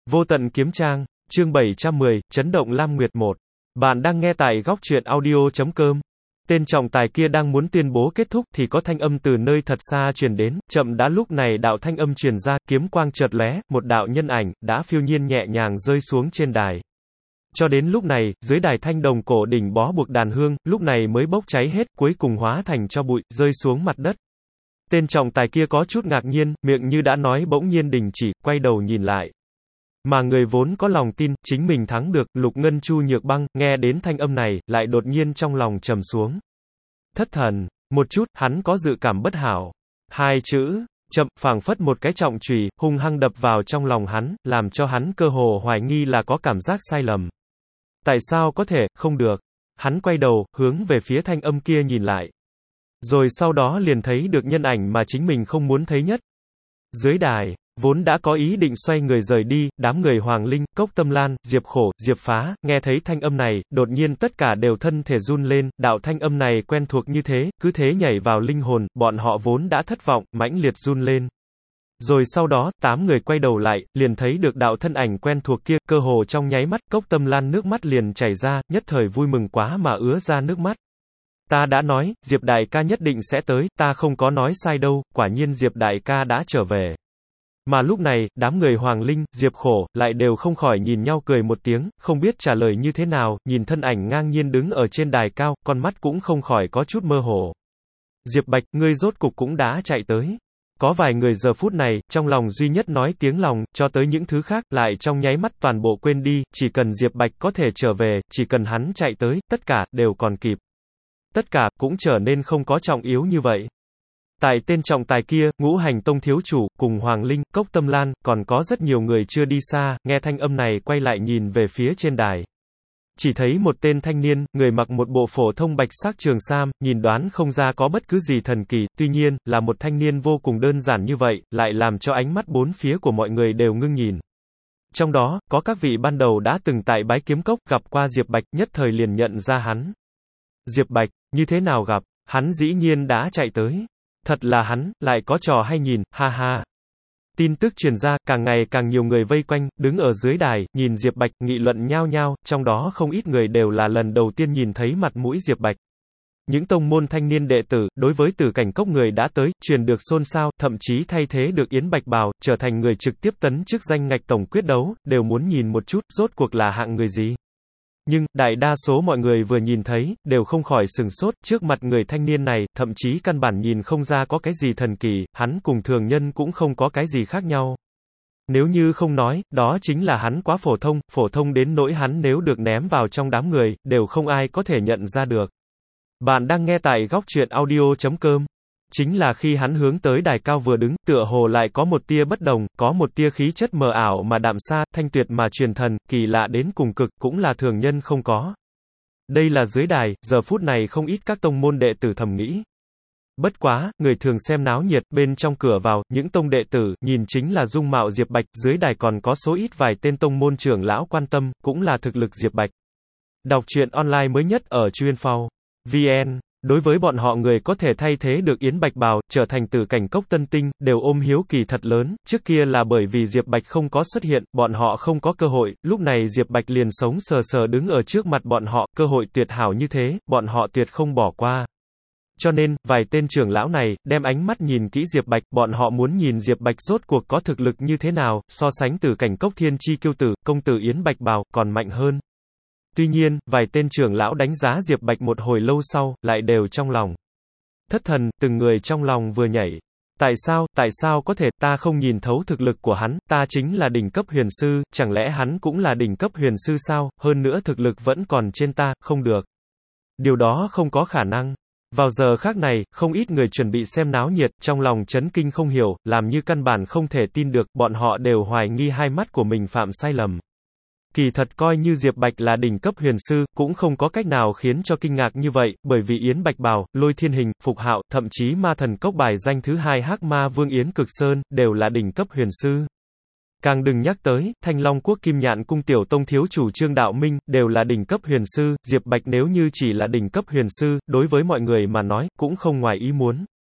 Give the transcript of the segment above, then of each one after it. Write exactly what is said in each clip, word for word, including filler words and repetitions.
Vô tận kiếm trang, chương bảy trăm mười, chấn động Lam Nguyệt một. Bạn đang nghe tại góc truyện audio chấm com. Tên trọng tài kia đang muốn tuyên bố kết thúc thì có thanh âm từ nơi thật xa truyền đến, chậm đã lúc này đạo thanh âm truyền ra, kiếm quang chợt lóe, một đạo nhân ảnh đã phiêu nhiên nhẹ nhàng rơi xuống trên đài. Cho đến lúc này, dưới đài thanh đồng cổ đỉnh bó buộc đàn hương, lúc này mới bốc cháy hết, cuối cùng hóa thành tro bụi, rơi xuống mặt đất. Tên trọng tài kia có chút ngạc nhiên, miệng như đã nói bỗng nhiên đình chỉ, quay đầu nhìn lại. Mà người vốn có lòng tin, chính mình thắng được, Lục Ngân Chu Nhược Băng, nghe đến thanh âm này, lại đột nhiên trong lòng trầm xuống. Thất thần, một chút, hắn có dự cảm bất hảo. Hai chữ, chậm, phảng phất một cái trọng chùy, hung hăng đập vào trong lòng hắn, làm cho hắn cơ hồ hoài nghi là có cảm giác sai lầm. Tại sao có thể, không được. Hắn quay đầu, hướng về phía thanh âm kia nhìn lại. Rồi sau đó liền thấy được nhân ảnh mà chính mình không muốn thấy nhất. Dưới đài, vốn đã có ý định xoay người rời đi, đám người Hoàng Linh, Cốc Tâm Lan, Diệp Khổ, Diệp Phá, nghe thấy thanh âm này, đột nhiên tất cả đều thân thể run lên, đạo thanh âm này quen thuộc như thế, cứ thế nhảy vào linh hồn, bọn họ vốn đã thất vọng, mãnh liệt run lên. Rồi sau đó, tám người quay đầu lại, liền thấy được đạo thân ảnh quen thuộc kia, cơ hồ trong nháy mắt, Cốc Tâm Lan nước mắt liền chảy ra, nhất thời vui mừng quá mà ứa ra nước mắt. Ta đã nói, Diệp đại ca nhất định sẽ tới, ta không có nói sai đâu, quả nhiên Diệp đại ca đã trở về. Mà lúc này, đám người Hoàng Linh, Diệp Khổ, lại đều không khỏi nhìn nhau cười một tiếng, không biết trả lời như thế nào, nhìn thân ảnh ngang nhiên đứng ở trên đài cao, con mắt cũng không khỏi có chút mơ hồ. Diệp Bạch, ngươi rốt cục cũng đã chạy tới. Có vài người giờ phút này, trong lòng duy nhất nói tiếng lòng, cho tới những thứ khác, lại trong nháy mắt toàn bộ quên đi, chỉ cần Diệp Bạch có thể trở về, chỉ cần hắn chạy tới, tất cả, đều còn kịp. Tất cả, cũng trở nên không có trọng yếu như vậy. Tại tên trọng tài kia, Ngũ Hành Tông thiếu chủ, cùng Hoàng Linh, Cốc Tâm Lan, còn có rất nhiều người chưa đi xa, nghe thanh âm này quay lại nhìn về phía trên đài. Chỉ thấy một tên thanh niên, người mặc một bộ phổ thông bạch sắc trường sam, nhìn đoán không ra có bất cứ gì thần kỳ, tuy nhiên, là một thanh niên vô cùng đơn giản như vậy, lại làm cho ánh mắt bốn phía của mọi người đều ngưng nhìn. Trong đó, có các vị ban đầu đã từng tại Bái Kiếm Cốc, gặp qua Diệp Bạch, nhất thời liền nhận ra hắn. Diệp Bạch, như thế nào gặp, hắn dĩ nhiên đã chạy tới. Thật là hắn, lại có trò hay nhìn, ha ha. Tin tức truyền ra, càng ngày càng nhiều người vây quanh, đứng ở dưới đài, nhìn Diệp Bạch, nghị luận nhao nhao, trong đó không ít người đều là lần đầu tiên nhìn thấy mặt mũi Diệp Bạch. Những tông môn thanh niên đệ tử, đối với Tử Cảnh Cốc người đã tới, truyền được xôn xao, thậm chí thay thế được Yến Bạch Bào, trở thành người trực tiếp tấn chức danh ngạch tổng quyết đấu, đều muốn nhìn một chút, rốt cuộc là hạng người gì. Nhưng, đại đa số mọi người vừa nhìn thấy, đều không khỏi sừng sốt, trước mặt người thanh niên này, thậm chí căn bản nhìn không ra có cái gì thần kỳ, hắn cùng thường nhân cũng không có cái gì khác nhau. Nếu như không nói, đó chính là hắn quá phổ thông, phổ thông đến nỗi hắn nếu được ném vào trong đám người, đều không ai có thể nhận ra được. Bạn đang nghe tại góc truyện audio chấm com. Chính là khi hắn hướng tới đài cao vừa đứng, tựa hồ lại có một tia bất đồng, có một tia khí chất mờ ảo mà đạm xa, thanh tuyệt mà truyền thần, kỳ lạ đến cùng cực, cũng là thường nhân không có. Đây là dưới đài, giờ phút này không ít các tông môn đệ tử thầm nghĩ. Bất quá, người thường xem náo nhiệt, bên trong cửa vào, những tông đệ tử, nhìn chính là dung mạo Diệp Bạch, dưới đài còn có số ít vài tên tông môn trưởng lão quan tâm, cũng là thực lực Diệp Bạch. Đọc truyện online mới nhất ở Chuyên.Phao chấm vn. Đối với bọn họ người có thể thay thế được Yến Bạch Bào, trở thành Tử Cảnh Cốc tân tinh, đều ôm hiếu kỳ thật lớn, trước kia là bởi vì Diệp Bạch không có xuất hiện, bọn họ không có cơ hội, lúc này Diệp Bạch liền sống sờ sờ đứng ở trước mặt bọn họ, cơ hội tuyệt hảo như thế, bọn họ tuyệt không bỏ qua. Cho nên, vài tên trưởng lão này, đem ánh mắt nhìn kỹ Diệp Bạch, bọn họ muốn nhìn Diệp Bạch rốt cuộc có thực lực như thế nào, so sánh Tử Cảnh Cốc thiên chi kiêu tử, công tử Yến Bạch Bào, còn mạnh hơn. Tuy nhiên, vài tên trưởng lão đánh giá Diệp Bạch một hồi lâu sau, lại đều trong lòng thất thần, từng người trong lòng vừa nhảy. Tại sao, tại sao có thể, ta không nhìn thấu thực lực của hắn, ta chính là đỉnh cấp huyền sư, chẳng lẽ hắn cũng là đỉnh cấp huyền sư sao, hơn nữa thực lực vẫn còn trên ta, không được. Điều đó không có khả năng. Vào giờ khác này, không ít người chuẩn bị xem náo nhiệt, trong lòng chấn kinh không hiểu, làm như căn bản không thể tin được, bọn họ đều hoài nghi hai mắt của mình phạm sai lầm. Kỳ thật coi như Diệp Bạch là đỉnh cấp huyền sư, cũng không có cách nào khiến cho kinh ngạc như vậy, bởi vì Yến Bạch Bào, Lôi Thiên Hình, Phục Hạo, thậm chí Ma Thần Cốc bài danh thứ hai Hắc Ma Vương Yến Cực Sơn, đều là đỉnh cấp huyền sư. Càng đừng nhắc tới, Thanh Long Quốc Kim Nhạn Cung tiểu tông thiếu chủ Trương Đạo Minh, đều là đỉnh cấp huyền sư, Diệp Bạch nếu như chỉ là đỉnh cấp huyền sư, đối với mọi người mà nói, cũng không ngoài ý muốn.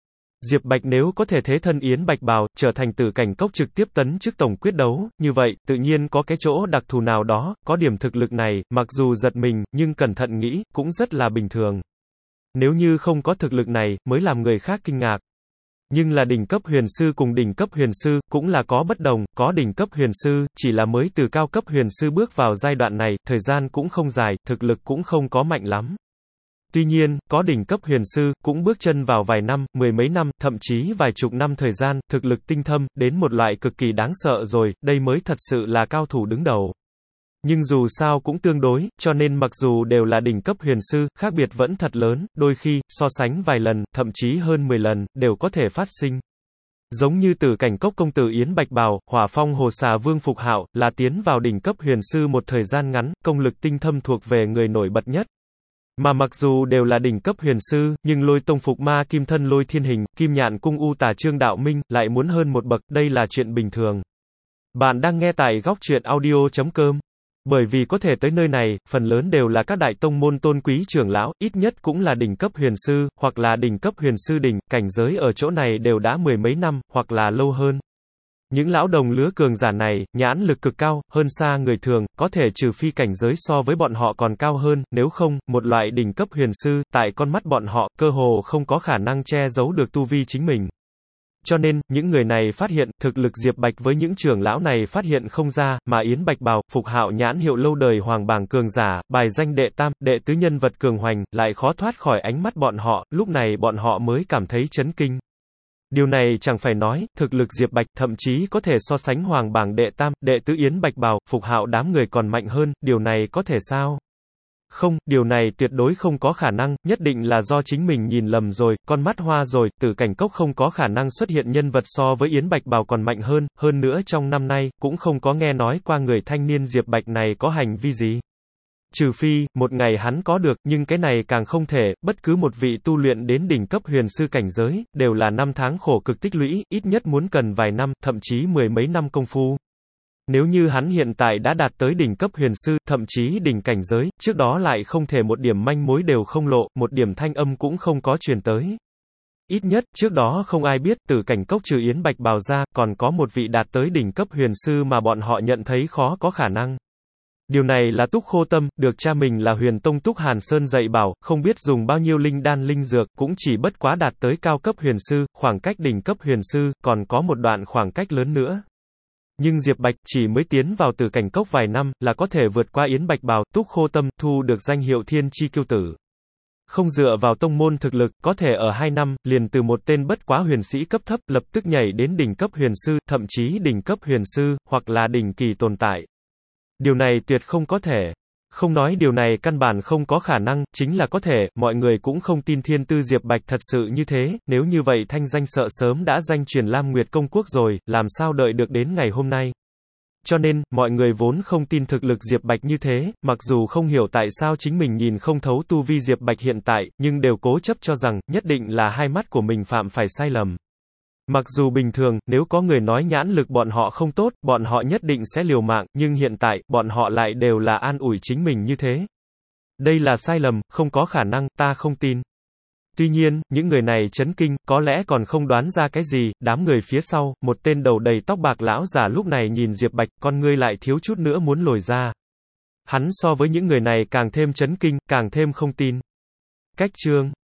Diệp Bạch nếu có thể thế thân Yến Bạch Bào, trở thành Tử Cảnh Cốc trực tiếp tấn chức tổng quyết đấu, như vậy, tự nhiên có cái chỗ đặc thù nào đó, có điểm thực lực này, mặc dù giật mình, nhưng cẩn thận nghĩ, cũng rất là bình thường. Nếu như không có thực lực này, mới làm người khác kinh ngạc. Nhưng là đỉnh cấp huyền sư cùng đỉnh cấp huyền sư, cũng là có bất đồng, có đỉnh cấp huyền sư, chỉ là mới từ cao cấp huyền sư bước vào giai đoạn này, thời gian cũng không dài, thực lực cũng không có mạnh lắm. Tuy nhiên, có đỉnh cấp huyền sư, cũng bước chân vào vài năm, mười mấy năm, thậm chí vài chục năm thời gian, thực lực tinh thâm, đến một loại cực kỳ đáng sợ rồi, đây mới thật sự là cao thủ đứng đầu. Nhưng dù sao cũng tương đối, cho nên mặc dù đều là đỉnh cấp huyền sư, khác biệt vẫn thật lớn, đôi khi, so sánh vài lần, thậm chí hơn mười lần, đều có thể phát sinh. Giống như Tử Cảnh Cốc công tử Yến Bạch Bào, Hỏa Phong Hồ Xà Vương Phục Hạo, là tiến vào đỉnh cấp huyền sư một thời gian ngắn, công lực tinh thâm thuộc về người nổi bật nhất. Mà mặc dù đều là đỉnh cấp huyền sư, nhưng Lôi Tông Phục Ma Kim Thân Lôi Thiên Hình, Kim Nhạn Cung U Tà Trương Đạo Minh, lại muốn hơn một bậc, đây là chuyện bình thường. Bạn đang nghe tại góc truyện audio chấm com. Bởi vì có thể tới nơi này, phần lớn đều là các đại tông môn tôn quý trưởng lão, ít nhất cũng là đỉnh cấp huyền sư, hoặc là đỉnh cấp huyền sư đỉnh, cảnh giới ở chỗ này đều đã mười mấy năm, hoặc là lâu hơn. Những lão đồng lứa cường giả này, nhãn lực cực cao, hơn xa người thường, có thể trừ phi cảnh giới so với bọn họ còn cao hơn, nếu không, một loại đỉnh cấp huyền sư, tại con mắt bọn họ, cơ hồ không có khả năng che giấu được tu vi chính mình. Cho nên, những người này phát hiện, thực lực Diệp Bạch với những trưởng lão này phát hiện không ra, mà Yến Bạch Bào, Phục Hạo nhãn hiệu lâu đời hoàng bảng cường giả, bài danh đệ tam, đệ tứ nhân vật cường hoành, lại khó thoát khỏi ánh mắt bọn họ, lúc này bọn họ mới cảm thấy chấn kinh. Điều này chẳng phải nói, thực lực Diệp Bạch thậm chí có thể so sánh hoàng bảng đệ tam, đệ tứ Yến Bạch Bào, Phục Hạo đám người còn mạnh hơn, điều này có thể sao? Không, điều này tuyệt đối không có khả năng, nhất định là do chính mình nhìn lầm rồi, con mắt hoa rồi, Tử Cảnh Cốc không có khả năng xuất hiện nhân vật so với Yến Bạch Bào còn mạnh hơn, hơn nữa trong năm nay, cũng không có nghe nói qua người thanh niên Diệp Bạch này có hành vi gì. Trừ phi, một ngày hắn có được, nhưng cái này càng không thể, bất cứ một vị tu luyện đến đỉnh cấp huyền sư cảnh giới, đều là năm tháng khổ cực tích lũy, ít nhất muốn cần vài năm, thậm chí mười mấy năm công phu. Nếu như hắn hiện tại đã đạt tới đỉnh cấp huyền sư, thậm chí đỉnh cảnh giới, trước đó lại không thể một điểm manh mối đều không lộ, một điểm thanh âm cũng không có truyền tới. Ít nhất, trước đó không ai biết, Tử Cảnh Cốc trừ Yến Bạch Bào ra, còn có một vị đạt tới đỉnh cấp huyền sư mà bọn họ nhận thấy khó có khả năng. Điều này là Túc Khô Tâm, được cha mình là Huyền Tông Túc Hàn Sơn dạy bảo, không biết dùng bao nhiêu linh đan linh dược, cũng chỉ bất quá đạt tới cao cấp huyền sư, khoảng cách đỉnh cấp huyền sư, còn có một đoạn khoảng cách lớn nữa. Nhưng Diệp Bạch, chỉ mới tiến vào Tử Cảnh Cốc vài năm, là có thể vượt qua Yến Bạch Bào, Túc Khô Tâm, thu được danh hiệu Thiên Chi Kiêu Tử. Không dựa vào tông môn thực lực, có thể ở hai năm, liền từ một tên bất quá huyền sĩ cấp thấp, lập tức nhảy đến đỉnh cấp huyền sư, thậm chí đỉnh cấp huyền sư, hoặc là đỉnh kỳ tồn tại. Điều này tuyệt không có thể. Không nói điều này căn bản không có khả năng, chính là có thể, mọi người cũng không tin thiên tư Diệp Bạch thật sự như thế, nếu như vậy thanh danh sợ sớm đã danh truyền Lam Nguyệt Công Quốc rồi, làm sao đợi được đến ngày hôm nay. Cho nên, mọi người vốn không tin thực lực Diệp Bạch như thế, mặc dù không hiểu tại sao chính mình nhìn không thấu tu vi Diệp Bạch hiện tại, nhưng đều cố chấp cho rằng, nhất định là hai mắt của mình phạm phải sai lầm. Mặc dù bình thường, nếu có người nói nhãn lực bọn họ không tốt, bọn họ nhất định sẽ liều mạng, nhưng hiện tại, bọn họ lại đều là an ủi chính mình như thế. Đây là sai lầm, không có khả năng, ta không tin. Tuy nhiên, những người này chấn kinh, có lẽ còn không đoán ra cái gì, đám người phía sau, một tên đầu đầy tóc bạc lão già lúc này nhìn Diệp Bạch, con ngươi lại thiếu chút nữa muốn lồi ra. Hắn so với những người này càng thêm chấn kinh, càng thêm không tin. Cách chương